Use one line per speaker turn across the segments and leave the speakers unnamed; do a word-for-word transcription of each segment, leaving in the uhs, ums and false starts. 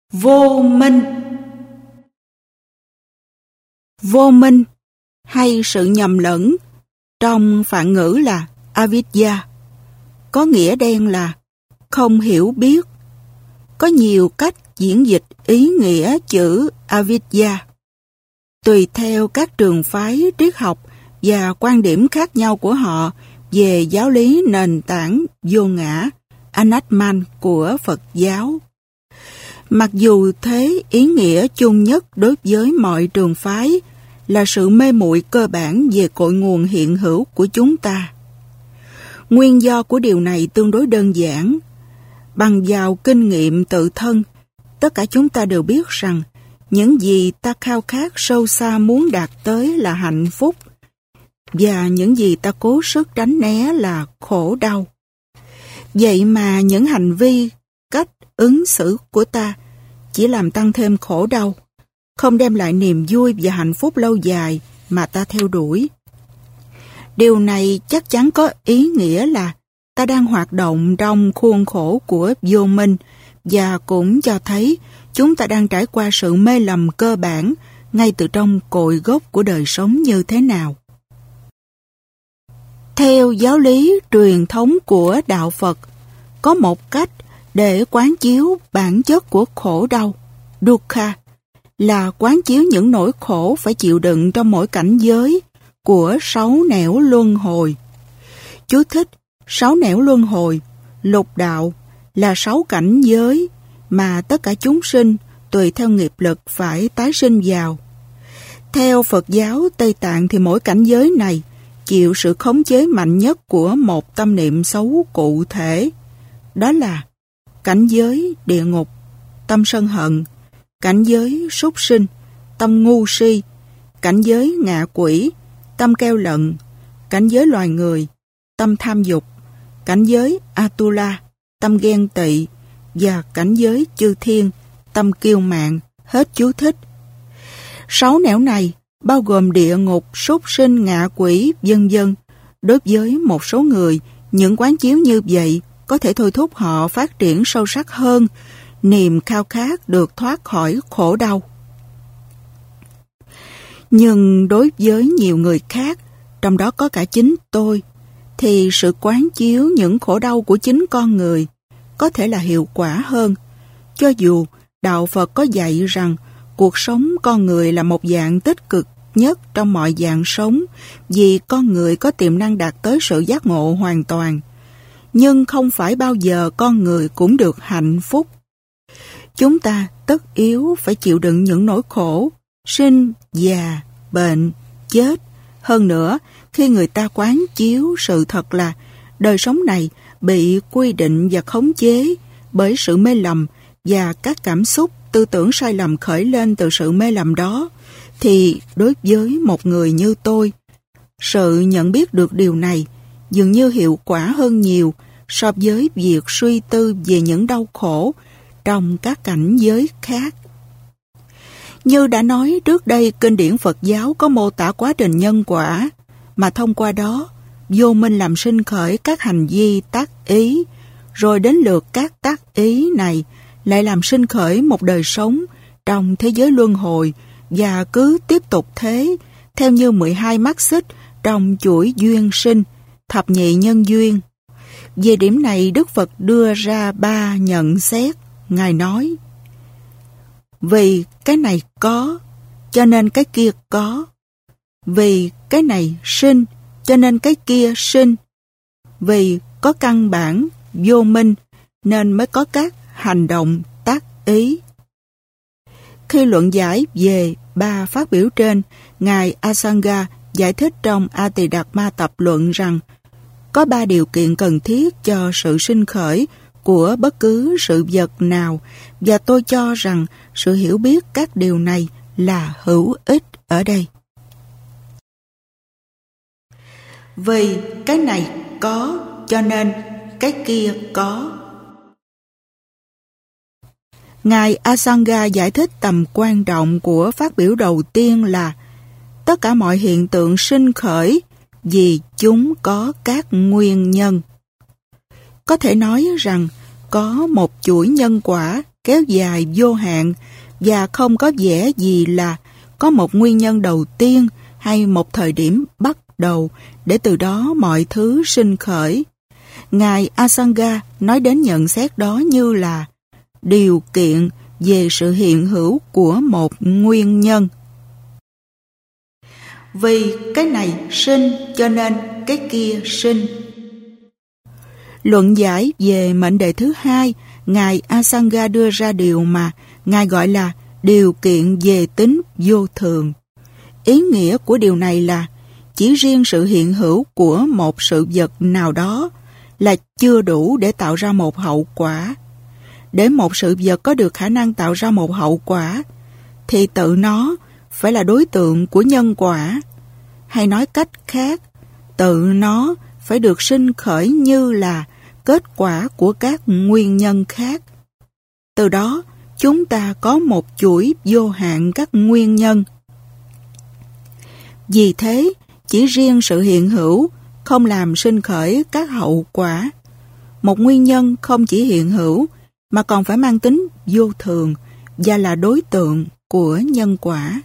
Vô minh. Vô minh hay sự nhầm lẫn trong phạn ngữ là avidya, có nghĩa đen là không hiểu biết. Có nhiều cách diễn dịch ý nghĩa chữ avidya. Tùy theo các trường phái triết học và quan điểm khác nhau của họ về giáo lý nền tảng vô ngã, Anatman của Phật giáo. Mặc dù thế, ý nghĩa chung nhất đối với mọi trường phái là sự mê muội cơ bản về cội nguồn hiện hữu của chúng ta. Nguyên do của điều này tương đối đơn giản. Bằng vào kinh nghiệm tự thân, tất cả chúng ta đều biết rằng những gì ta khao khát sâu xa muốn đạt tới là hạnh phúc, và những gì ta cố sức tránh né là khổ đau. Vậy mà những hành vi, cách ứng xử của ta chỉ làm tăng thêm khổ đau, không đem lại niềm vui và hạnh phúc lâu dài mà ta theo đuổi. Điều này chắc chắn có ý nghĩa là ta đang hoạt động trong khuôn khổ của vô minh, và cũng cho thấy chúng ta đang trải qua sự mê lầm cơ bản ngay từ trong cội gốc của đời sống như thế nào. Theo giáo lý truyền thống của Đạo Phật, có một cách để quán chiếu bản chất của khổ đau, dukkha, là quán chiếu những nỗi khổ phải chịu đựng trong mỗi cảnh giới của sáu nẻo luân hồi. Chú thích: sáu nẻo luân hồi, lục đạo, là sáu cảnh giới mà tất cả chúng sinh tùy theo nghiệp lực phải tái sinh vào. Theo Phật giáo Tây Tạng thì mỗi cảnh giới này chịu sự khống chế mạnh nhất của một tâm niệm xấu cụ thể. Đó là cảnh giới địa ngục, tâm sân hận; cảnh giới súc sinh, tâm ngu si; cảnh giới ngạ quỷ, tâm keo lận; cảnh giới loài người, tâm tham dục; cảnh giới Atula, tâm ghen tị; và cảnh giới chư thiên, tâm kiêu mạn. Hết chú thích. Sáu nẻo này bao gồm địa ngục, súc sinh, ngạ quỷ, vân vân. Đối với một số người, những quán chiếu như vậy có thể thôi thúc họ phát triển sâu sắc hơn niềm khao khát được thoát khỏi khổ đau. Nhưng đối với nhiều người khác, trong đó có cả chính tôi, thì sự quán chiếu những khổ đau của chính con người có thể là hiệu quả hơn. Cho dù Đạo Phật có dạy rằng cuộc sống con người là một dạng tích cực nhất trong mọi dạng sống, vì con người có tiềm năng đạt tới sự giác ngộ hoàn toàn, nhưng không phải bao giờ con người cũng được hạnh phúc. Chúng ta tất yếu phải chịu đựng những nỗi khổ, sinh, già, bệnh, chết. Hơn nữa, khi người ta quán chiếu sự thật là đời sống này bị quy định và khống chế bởi sự mê lầm và các cảm xúc, tư tưởng sai lầm khởi lên từ sự mê lầm đó, thì đối với một người như tôi, sự nhận biết được điều này dường như hiệu quả hơn nhiều so với việc suy tư về những đau khổ trong các cảnh giới khác. Như đã nói trước đây, kinh điển Phật giáo có mô tả quá trình nhân quả, mà thông qua đó, vô minh làm sinh khởi các hành vi tác ý, rồi đến lượt các tác ý này lại làm sinh khởi một đời sống trong thế giới luân hồi, và cứ tiếp tục thế, theo như mười hai mắt xích trong chuỗi duyên sinh, thập nhị nhân duyên. Về điểm này, Đức Phật đưa ra ba nhận xét. Ngài nói: vì cái này có, cho nên cái kia có. Vì cái này sinh, cho nên cái kia sinh. Vì có căn bản vô minh, nên mới có các hành động tác ý. Khi luận giải về ba phát biểu trên, Ngài Asanga giải thích trong A Tỳ Đạt Ma Tập luận rằng có ba điều kiện cần thiết cho sự sinh khởi của bất cứ sự vật nào, và tôi cho rằng sự hiểu biết các điều này là hữu ích ở đây. Vì cái này có, cho nên cái kia có. Ngài Asanga giải thích tầm quan trọng của phát biểu đầu tiên là tất cả mọi hiện tượng sinh khởi vì chúng có các nguyên nhân. Có thể nói rằng có một chuỗi nhân quả kéo dài vô hạn và không có vẻ gì là có một nguyên nhân đầu tiên hay một thời điểm bắt đầu để từ đó mọi thứ sinh khởi. Ngài Asanga nói đến nhận xét đó như là điều kiện về sự hiện hữu của một nguyên nhân. Vì cái này sinh cho nên cái kia sinh. Luận giải về mệnh đề thứ hai, Ngài Asanga đưa ra điều mà Ngài gọi là điều kiện về tính vô thường. Ý nghĩa của điều này là chỉ riêng sự hiện hữu của một sự vật nào đó là chưa đủ để tạo ra một hậu quả. Để một sự vật có được khả năng tạo ra một hậu quả, thì tự nó phải là đối tượng của nhân quả. Hay nói cách khác, tự nó phải được sinh khởi như là kết quả của các nguyên nhân khác. Từ đó, chúng ta có một chuỗi vô hạn các nguyên nhân. Vì thế, chỉ riêng sự hiện hữu không làm sinh khởi các hậu quả. Một nguyên nhân không chỉ hiện hữu mà còn phải mang tính vô thường và là đối tượng của nhân quả.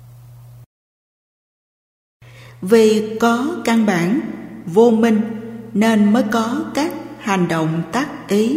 Vì có căn bản vô minh nên mới có các hành động tác ý.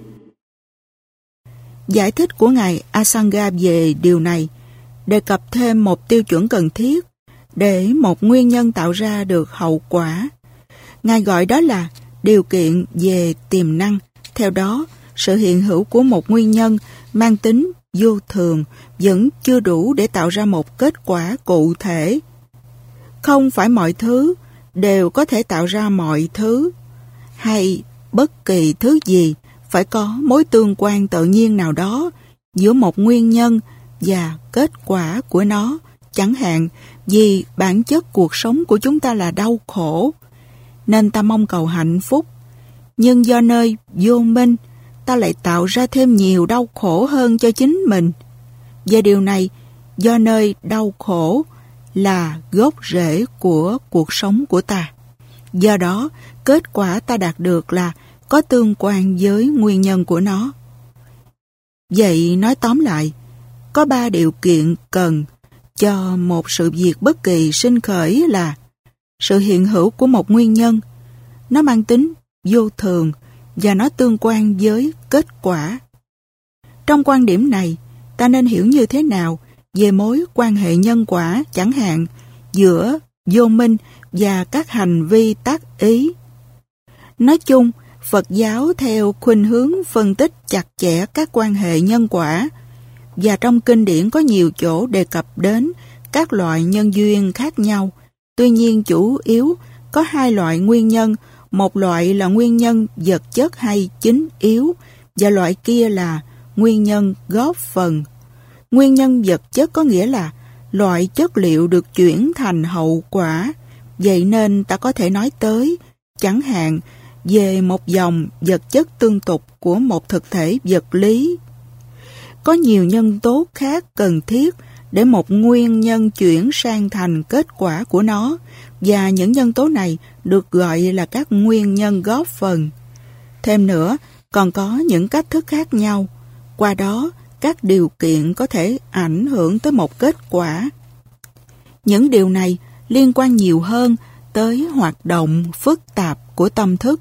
Giải thích của Ngài Asanga về điều này đề cập thêm một tiêu chuẩn cần thiết để một nguyên nhân tạo ra được hậu quả. Ngài gọi đó là điều kiện về tiềm năng. Theo đó, sự hiện hữu của một nguyên nhân mang tính vô thường vẫn chưa đủ để tạo ra một kết quả cụ thể. Không phải mọi thứ đều có thể tạo ra mọi thứ, hay bất kỳ thứ gì phải có mối tương quan tự nhiên nào đó giữa một nguyên nhân và kết quả của nó. Chẳng hạn vì bản chất cuộc sống của chúng ta là đau khổ, nên ta mong cầu hạnh phúc. Nhưng do nơi vô minh, ta lại tạo ra thêm nhiều đau khổ hơn cho chính mình. Và điều này do nơi đau khổ là gốc rễ của cuộc sống của ta. Do đó, kết quả ta đạt được là có tương quan với nguyên nhân của nó. Vậy nói tóm lại, có ba điều kiện cần cho một sự việc bất kỳ sinh khởi là sự hiện hữu của một nguyên nhân, nó mang tính vô thường và nó tương quan với kết quả. Trong quan điểm này, ta nên hiểu như thế nào về mối quan hệ nhân quả, chẳng hạn giữa vô minh và các hành vi tác ý. Nói chung, Phật giáo theo khuynh hướng phân tích chặt chẽ các quan hệ nhân quả, và trong kinh điển có nhiều chỗ đề cập đến các loại nhân duyên khác nhau. Tuy nhiên chủ yếu có hai loại nguyên nhân, một loại là nguyên nhân vật chất hay chính yếu, và loại kia là nguyên nhân góp phần. Nguyên nhân vật chất có nghĩa là loại chất liệu được chuyển thành hậu quả. Vậy nên ta có thể nói tới, chẳng hạn, về một dòng vật chất tương tục của một thực thể vật lý. Có nhiều nhân tố khác cần thiết để một nguyên nhân chuyển sang thành kết quả của nó, và những nhân tố này được gọi là các nguyên nhân góp phần. Thêm nữa, còn có những cách thức khác nhau. Qua đó, các điều kiện có thể ảnh hưởng tới một kết quả. Những điều này liên quan nhiều hơn tới hoạt động phức tạp của tâm thức.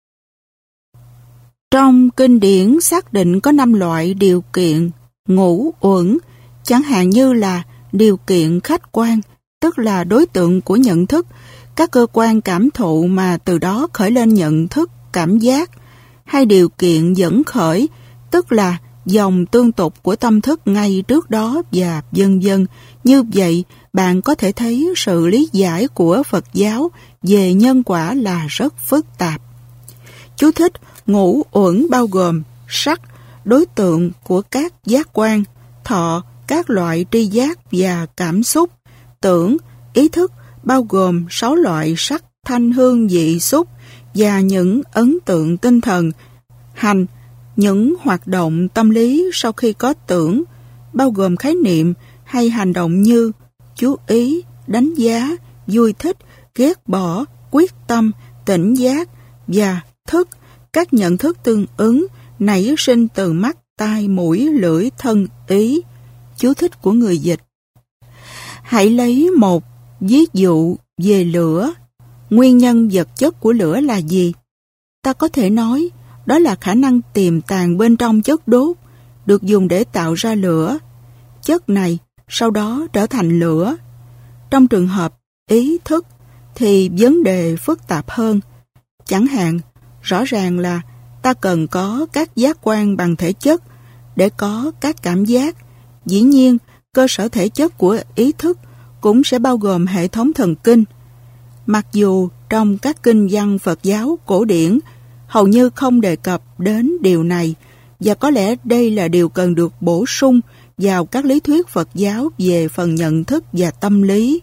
Trong kinh điển xác định có năm loại điều kiện ngũ uẩn, chẳng hạn như là điều kiện khách quan, tức là đối tượng của nhận thức, các cơ quan cảm thụ mà từ đó khởi lên nhận thức, cảm giác, hay điều kiện dẫn khởi, tức là dòng tương tục của tâm thức ngay trước đó và vân vân. Như vậy, bạn có thể thấy sự lý giải của Phật giáo về nhân quả là rất phức tạp. Chú thích: ngũ uẩn bao gồm sắc, đối tượng của các giác quan; thọ, các loại tri giác và cảm xúc; tưởng, ý thức, bao gồm sáu loại sắc, thanh, hương, vị, xúc và những ấn tượng tinh thần; hành, những hoạt động tâm lý sau khi có tưởng, bao gồm khái niệm hay hành động như chú ý, đánh giá, vui thích, ghét bỏ, quyết tâm, tỉnh giác; và thức, các nhận thức tương ứng nảy sinh từ mắt, tai, mũi, lưỡi, thân, ý. Chú thích của người dịch. Hãy lấy một ví dụ về lửa. Nguyên nhân vật chất của lửa là gì? Ta có thể nói đó là khả năng tiềm tàng bên trong chất đốt, được dùng để tạo ra lửa. Chất này sau đó trở thành lửa. Trong trường hợp ý thức thì vấn đề phức tạp hơn. Chẳng hạn, rõ ràng là ta cần có các giác quan bằng thể chất để có các cảm giác. Dĩ nhiên, cơ sở thể chất của ý thức cũng sẽ bao gồm hệ thống thần kinh. Mặc dù trong các kinh văn Phật giáo cổ điển hầu như không đề cập đến điều này, và có lẽ đây là điều cần được bổ sung vào các lý thuyết Phật giáo về phần nhận thức và tâm lý.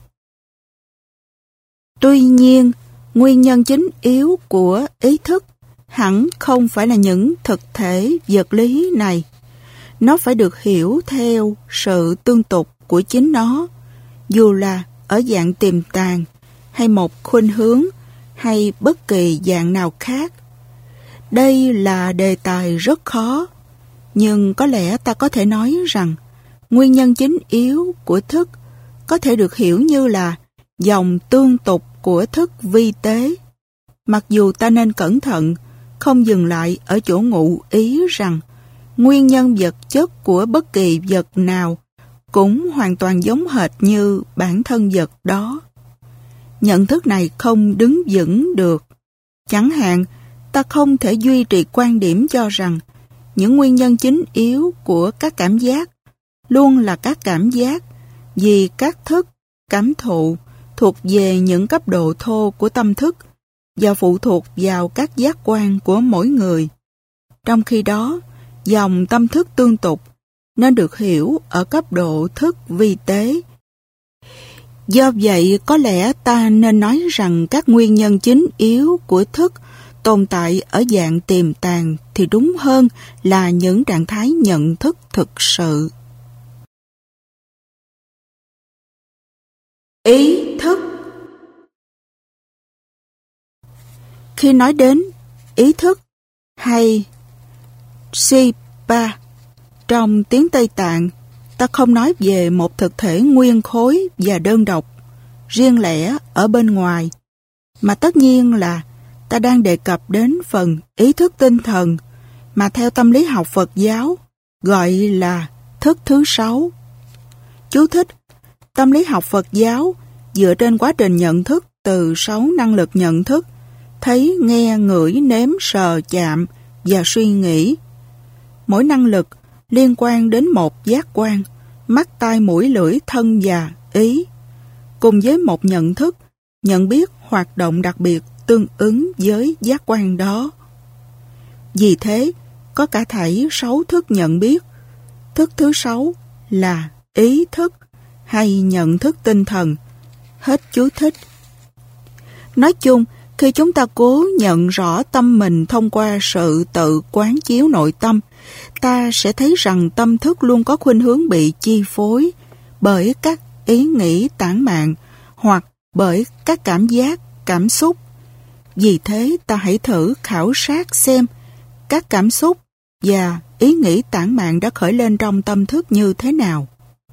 Tuy nhiên, nguyên nhân chính yếu của ý thức hẳn không phải là những thực thể vật lý này. Nó phải được hiểu theo sự tương tục của chính nó, dù là ở dạng tiềm tàng, hay một khuynh hướng, hay bất kỳ dạng nào khác. Đây là đề tài rất khó, nhưng có lẽ ta có thể nói rằng nguyên nhân chính yếu của thức có thể được hiểu như là dòng tương tục của thức vi tế. Mặc dù ta nên cẩn thận, không dừng lại ở chỗ ngụ ý rằng nguyên nhân vật chất của bất kỳ vật nào cũng hoàn toàn giống hệt như bản thân vật đó. Nhận thức này không đứng vững được. Chẳng hạn, ta không thể duy trì quan điểm cho rằng những nguyên nhân chính yếu của các cảm giác luôn là các cảm giác, vì các thức, cảm thụ thuộc về những cấp độ thô của tâm thức và phụ thuộc vào các giác quan của mỗi người. Trong khi đó, dòng tâm thức tương tục nên được hiểu ở cấp độ thức vi tế. Do vậy, có lẽ ta nên nói rằng các nguyên nhân chính yếu của thức tồn tại ở dạng tiềm tàng thì đúng hơn là những trạng thái nhận thức thực sự. Ý thức. Khi nói đến ý thức hay Sipa trong tiếng Tây Tạng, ta không nói về một thực thể nguyên khối và đơn độc, riêng lẻ ở bên ngoài, mà tất nhiên là ta đang đề cập đến phần ý thức tinh thần mà theo tâm lý học Phật giáo gọi là thức thứ sáu. Chú thích: tâm lý học Phật giáo dựa trên quá trình nhận thức từ sáu năng lực nhận thức: thấy, nghe, ngửi, nếm, sờ, chạm và suy nghĩ. Mỗi năng lực liên quan đến một giác quan: mắt, tai, mũi, lưỡi, thân và ý, cùng với một nhận thức, nhận biết hoạt động đặc biệt tương ứng với giác quan đó. Vì thế, có cả thảy sáu thức nhận biết. Thức thứ sáu là ý thức hay nhận thức tinh thần. Hết chú thích. Nói chung, khi chúng ta cố nhận rõ tâm mình thông qua sự tự quán chiếu nội tâm, ta sẽ thấy rằng tâm thức luôn có khuynh hướng bị chi phối bởi các ý nghĩ tản mạn hoặc bởi các cảm giác, cảm xúc. Vì thế, ta hãy thử khảo sát xem các cảm xúc và ý nghĩ tản mạn đã khởi lên trong tâm thức như thế nào.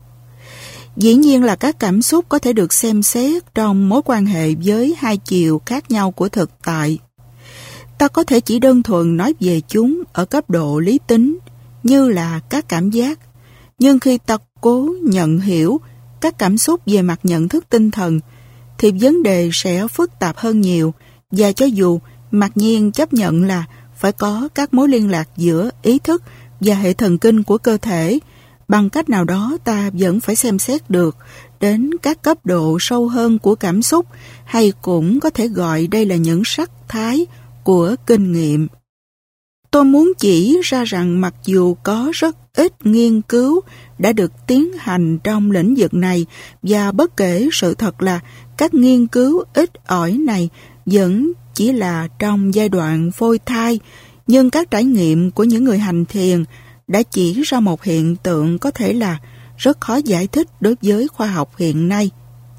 Dĩ nhiên là các cảm xúc có thể được xem xét trong mối quan hệ với hai chiều khác nhau của thực tại. Ta có thể chỉ đơn thuần nói về chúng ở cấp độ lý tính, như là các cảm giác. Nhưng khi ta cố nhận hiểu các cảm xúc về mặt nhận thức tinh thần, thì vấn đề sẽ phức tạp hơn nhiều, và cho dù mặc nhiên chấp nhận là phải có các mối liên lạc giữa ý thức và hệ thần kinh của cơ thể, bằng cách nào đó ta vẫn phải xem xét được đến các cấp độ sâu hơn của cảm xúc, hay cũng có thể gọi đây là những sắc thái của kinh nghiệm. Tôi muốn chỉ ra rằng mặc dù có rất ít nghiên cứu đã được tiến hành trong lĩnh vực này, và bất kể sự thật là các nghiên cứu ít ỏi này vẫn chỉ là trong giai đoạn phôi thai, nhưng các trải nghiệm của những người hành thiền đã chỉ ra một hiện tượng có thể là rất khó giải thích đối với khoa học hiện nay.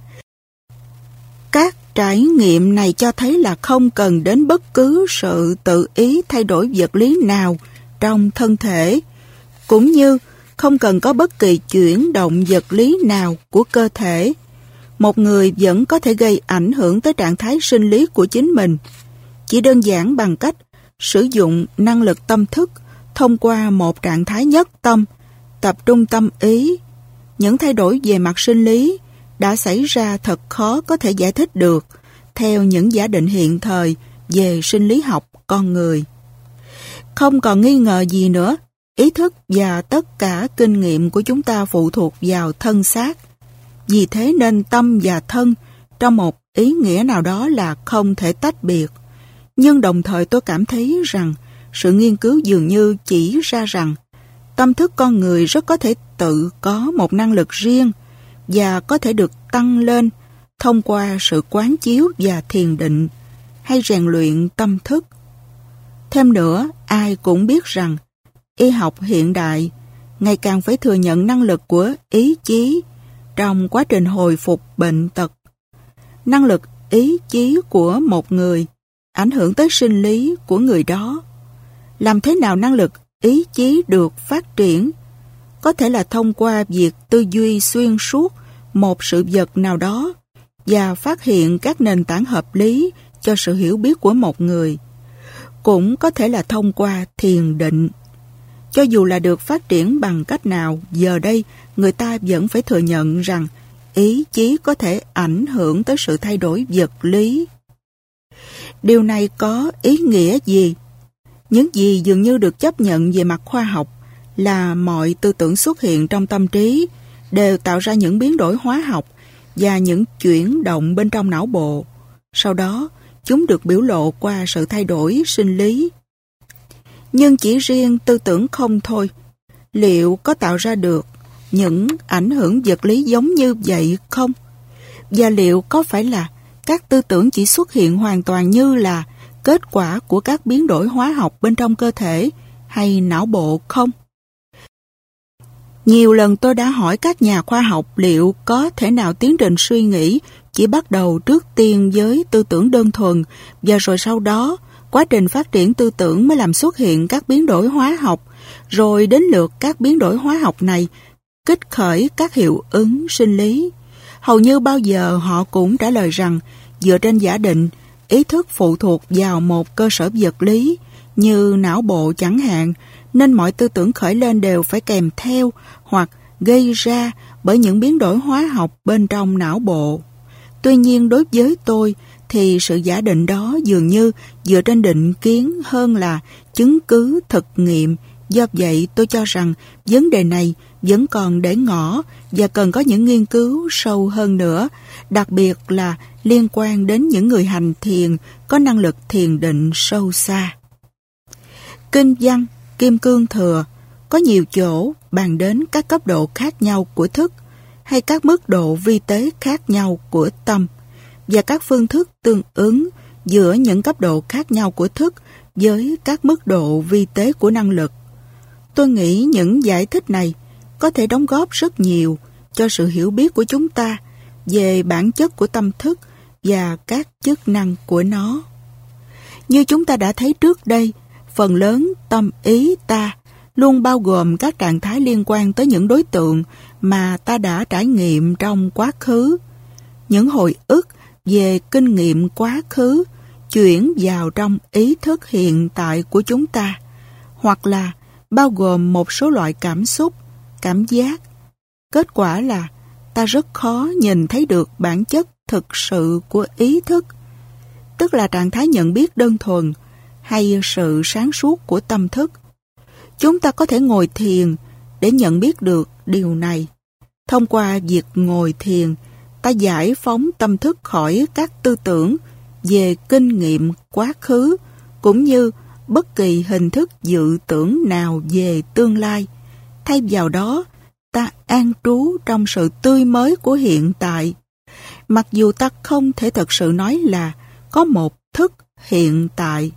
Các trải nghiệm này cho thấy là không cần đến bất cứ sự tự ý thay đổi vật lý nào trong thân thể. Cũng như không cần có bất kỳ chuyển động vật lý nào của cơ thể, một người vẫn có thể gây ảnh hưởng tới trạng thái sinh lý của chính mình, chỉ đơn giản bằng cách sử dụng năng lực tâm thức thông qua một trạng thái nhất tâm, tập trung tâm ý. Những thay đổi về mặt sinh lý đã xảy ra thật khó có thể giải thích được theo những giả định hiện thời về sinh lý học con người. Không còn nghi ngờ gì nữa, ý thức và tất cả kinh nghiệm của chúng ta phụ thuộc vào thân xác. Vì thế nên tâm và thân trong một ý nghĩa nào đó là không thể tách biệt. Nhưng đồng thời tôi cảm thấy rằng sự nghiên cứu dường như chỉ ra rằng tâm thức con người rất có thể tự có một năng lực riêng và có thể được tăng lên thông qua sự quán chiếu và thiền định hay rèn luyện tâm thức. Thêm nữa, ai cũng biết rằng y học hiện đại ngày càng phải thừa nhận năng lực của ý chí trong quá trình hồi phục bệnh tật. Năng lực ý chí của một người ảnh hưởng tới sinh lý của người đó. Làm thế nào năng lực ý chí được phát triển? Có thể là thông qua việc tư duy xuyên suốt một sự vật nào đó và phát hiện các nền tảng hợp lý cho sự hiểu biết của một người. Cũng có thể là thông qua thiền định. Cho dù là được phát triển bằng cách nào, giờ đây người ta vẫn phải thừa nhận rằng ý chí có thể ảnh hưởng tới sự thay đổi vật lý. Điều này có ý nghĩa gì? Những gì dường như được chấp nhận về mặt khoa học là mọi tư tưởng xuất hiện trong tâm trí đều tạo ra những biến đổi hóa học và những chuyển động bên trong não bộ. Sau đó, chúng được biểu lộ qua sự thay đổi sinh lý. Nhưng chỉ riêng tư tưởng không thôi, liệu có tạo ra được những ảnh hưởng vật lý giống như vậy không? Và liệu có phải là các tư tưởng chỉ xuất hiện hoàn toàn như là kết quả của các biến đổi hóa học bên trong cơ thể hay não bộ không? Nhiều lần tôi đã hỏi các nhà khoa học liệu có thể nào tiến trình suy nghĩ chỉ bắt đầu trước tiên với tư tưởng đơn thuần và rồi sau đó quá trình phát triển tư tưởng mới làm xuất hiện các biến đổi hóa học, rồi đến lượt các biến đổi hóa học này kích khởi các hiệu ứng sinh lý. Hầu như bao giờ họ cũng trả lời rằng dựa trên giả định ý thức phụ thuộc vào một cơ sở vật lý như não bộ chẳng hạn, nên mọi tư tưởng khởi lên đều phải kèm theo hoặc gây ra bởi những biến đổi hóa học bên trong não bộ. Tuy nhiên đối với tôi thì sự giả định đó dường như dựa trên định kiến hơn là chứng cứ thực nghiệm. Do vậy tôi cho rằng vấn đề này vẫn còn để ngỏ và cần có những nghiên cứu sâu hơn nữa, đặc biệt là liên quan đến những người hành thiền có năng lực thiền định sâu xa. Kinh văn Kim Cương Thừa có nhiều chỗ bàn đến các cấp độ khác nhau của thức hay các mức độ vi tế khác nhau của tâm và các phương thức tương ứng giữa những cấp độ khác nhau của thức với các mức độ vi tế của năng lực. Tôi nghĩ những giải thích này có thể đóng góp rất nhiều cho sự hiểu biết của chúng ta về bản chất của tâm thức và các chức năng của nó. Như chúng ta đã thấy trước đây, phần lớn tâm ý ta luôn bao gồm các trạng thái liên quan tới những đối tượng mà ta đã trải nghiệm trong quá khứ. Những hồi ức về kinh nghiệm quá khứ chuyển vào trong ý thức hiện tại của chúng ta, hoặc là bao gồm một số loại cảm xúc, cảm giác. Kết quả là ta rất khó nhìn thấy được bản chất thực sự của ý thức, tức là trạng thái nhận biết đơn thuần hay sự sáng suốt của tâm thức. Chúng ta có thể ngồi thiền để nhận biết được điều này. Thông qua việc ngồi thiền, ta giải phóng tâm thức khỏi các tư tưởng về kinh nghiệm quá khứ cũng như bất kỳ hình thức dự tưởng nào về tương lai. Thay vào đó, ta an trú trong sự tươi mới của hiện tại. Mặc dù ta không thể thật sự nói là có một thức hiện tại.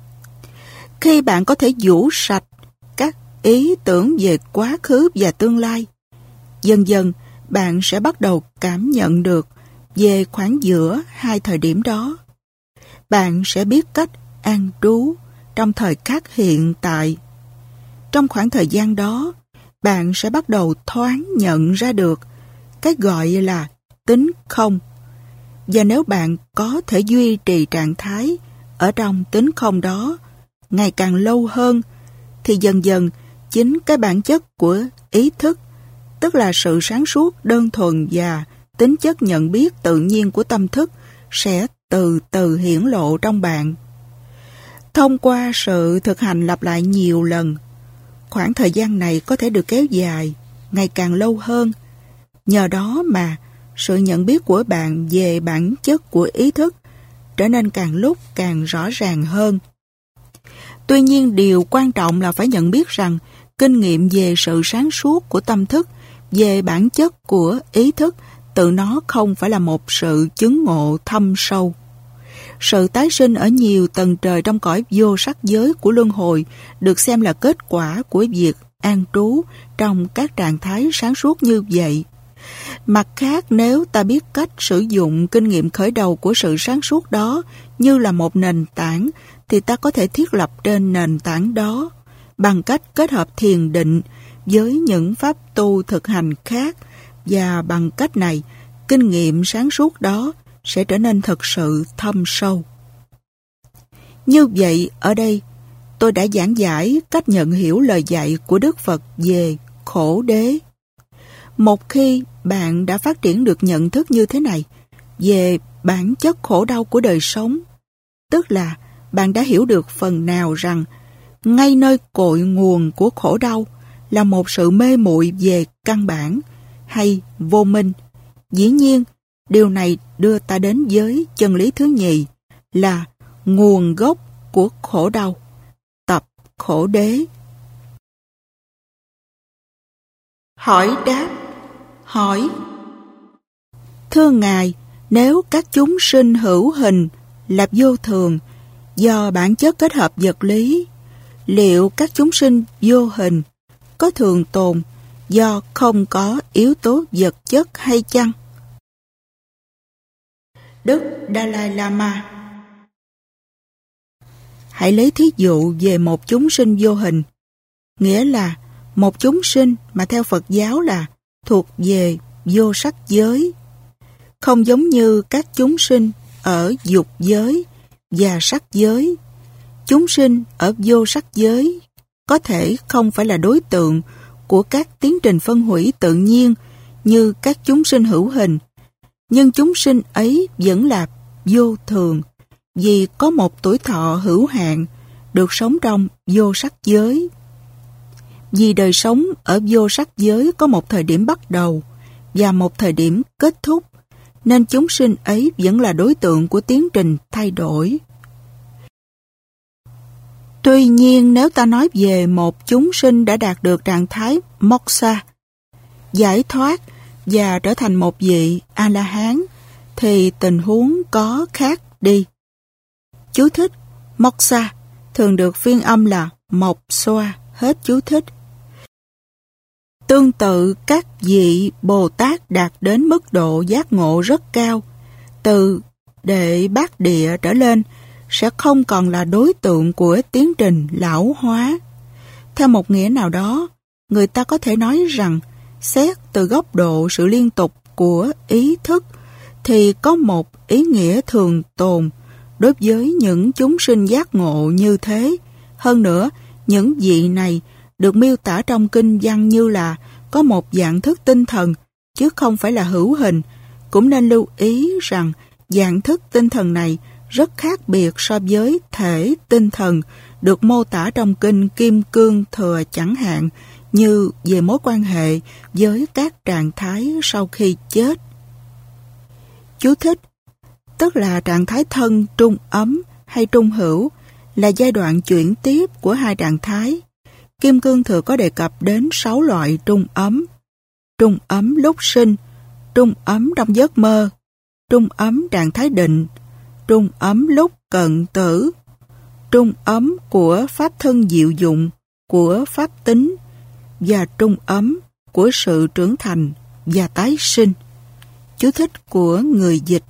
Khi bạn có thể vũ sạch các ý tưởng về quá khứ và tương lai, dần dần bạn sẽ bắt đầu cảm nhận được về khoảng giữa hai thời điểm đó. Bạn sẽ biết cách an trú trong thời khắc hiện tại. Trong khoảng thời gian đó, bạn sẽ bắt đầu thoáng nhận ra được cái gọi là tính không. Và nếu bạn có thể duy trì trạng thái ở trong tính không đó ngày càng lâu hơn, thì dần dần chính cái bản chất của ý thức, tức là sự sáng suốt đơn thuần và tính chất nhận biết tự nhiên của tâm thức, sẽ từ từ hiển lộ trong bạn. Thông qua sự thực hành lặp lại nhiều lần, khoảng thời gian này có thể được kéo dài ngày càng lâu hơn. Nhờ đó mà sự nhận biết của bạn về bản chất của ý thức trở nên càng lúc càng rõ ràng hơn. Tuy nhiên, điều quan trọng là phải nhận biết rằng kinh nghiệm về sự sáng suốt của tâm thức, về bản chất của ý thức, tự nó không phải là một sự chứng ngộ thâm sâu. Sự tái sinh ở nhiều tầng trời trong cõi vô sắc giới của luân hồi được xem là kết quả của việc an trú trong các trạng thái sáng suốt như vậy. Mặt khác, nếu ta biết cách sử dụng kinh nghiệm khởi đầu của sự sáng suốt đó như là một nền tảng, thì ta có thể thiết lập trên nền tảng đó bằng cách kết hợp thiền định với những pháp tu thực hành khác, và bằng cách này, kinh nghiệm sáng suốt đó sẽ trở nên thực sự thâm sâu. Như vậy, ở đây, tôi đã giảng giải cách nhận hiểu lời dạy của Đức Phật về khổ đế. Một khi bạn đã phát triển được nhận thức như thế này về bản chất khổ đau của đời sống, tức là bạn đã hiểu được phần nào rằng ngay nơi cội nguồn của khổ đau là một sự mê muội về căn bản hay vô minh. Dĩ nhiên, điều này đưa ta đến với chân lý thứ nhì là nguồn gốc của khổ đau, tập khổ đế. Hỏi đáp. Hỏi: thưa Ngài, nếu các chúng sinh hữu hình là vô thường do bản chất kết hợp vật lý, liệu các chúng sinh vô hình có thường tồn do không có yếu tố vật chất hay chăng? Đức Dalai Lama: hãy lấy thí dụ về một chúng sinh vô hình, nghĩa là một chúng sinh mà theo Phật giáo là thuộc về vô sắc giới, không giống như các chúng sinh ở dục giới và sắc giới. Chúng sinh ở vô sắc giới có thể không phải là đối tượng của các tiến trình phân hủy tự nhiên như các chúng sinh hữu hình, nhưng chúng sinh ấy vẫn là vô thường vì có một tuổi thọ hữu hạn, được sống trong vô sắc giới. Vì đời sống ở vô sắc giới có một thời điểm bắt đầu và một thời điểm kết thúc, nên chúng sinh ấy vẫn là đối tượng của tiến trình thay đổi. Tuy nhiên, nếu ta nói về một chúng sinh đã đạt được trạng thái moksha, giải thoát và trở thành một vị A-la-hán, thì tình huống có khác đi. Chú thích: moksha thường được phiên âm là mộc xoa. Hết chú thích. Tương tự, các vị Bồ Tát đạt đến mức độ giác ngộ rất cao, từ đệ bát địa trở lên, sẽ không còn là đối tượng của tiến trình lão hóa. Theo một nghĩa nào đó, người ta có thể nói rằng, xét từ góc độ sự liên tục của ý thức, thì có một ý nghĩa thường tồn đối với những chúng sinh giác ngộ như thế. Hơn nữa, những vị này được miêu tả trong kinh văn như là có một dạng thức tinh thần, chứ không phải là hữu hình. Cũng nên lưu ý rằng dạng thức tinh thần này rất khác biệt so với thể tinh thần được mô tả trong kinh Kim Cương Thừa chẳng hạn, như về mối quan hệ với các trạng thái sau khi chết. Chú thích: tức là trạng thái thân trung ấm hay trung hữu là giai đoạn chuyển tiếp của hai trạng thái. Kim Cương Thừa có đề cập đến sáu loại trung ấm: trung ấm lúc sinh, trung ấm trong giấc mơ, trung ấm trạng thái định, trung ấm lúc cận tử, trung ấm của pháp thân diệu dụng, của pháp tính, và trung ấm của sự trưởng thành và tái sinh. Chú thích của người dịch.